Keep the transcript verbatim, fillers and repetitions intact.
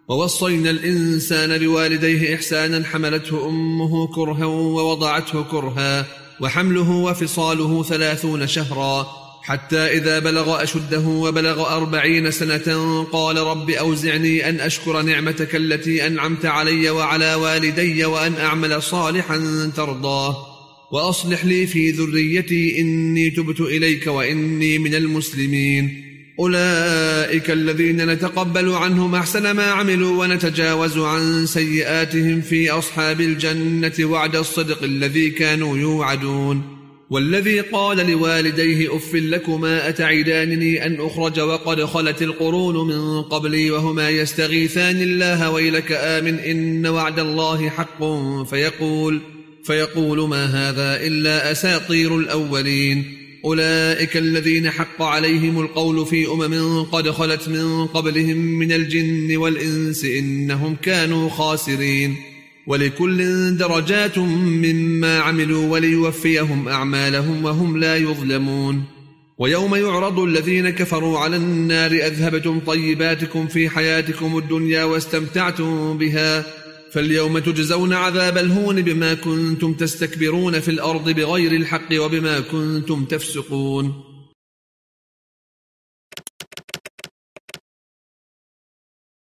ووصينا الإنسان بوالديه إحسانا حملته أمه كرها ووضعته كرها وحمله وفصاله ثلاثون شهرا حتى إذا بلغ أشده وبلغ أربعين سنة قال رب أوزعني أن أشكر نعمتك التي أنعمت علي وعلى والدي وأن أعمل صالحا ترضاه وأصلح لي في ذريتي إني تبت إليك وإني من المسلمين. أولئك الذين نتقبل عنهم أحسن ما عملوا ونتجاوز عن سيئاتهم في أصحاب الجنة وعد الصدق الذي كانوا يوعدون. والذي قال لوالديه أف لكما أتعدانني أن أخرج وقد خلت القرون من قبلي وهما يستغيثان الله ويلك آمن إن وعد الله حق فيقول, فيقول ما هذا إلا أساطير الأولين. أولئك الذين حق عليهم القول في أمم قد خلت من قبلهم من الجن والإنس إنهم كانوا خاسرين. ولكل درجات مما عملوا وليوفيهم أعمالهم وهم لا يظلمون. ويوم يعرض الذين كفروا على النار أذهبتم طيباتكم في حياتكم الدنيا واستمتعتم بها فاليوم تجزون عذاب الهون بما كنتم تستكبرون في الأرض بغير الحق وبما كنتم تفسقون.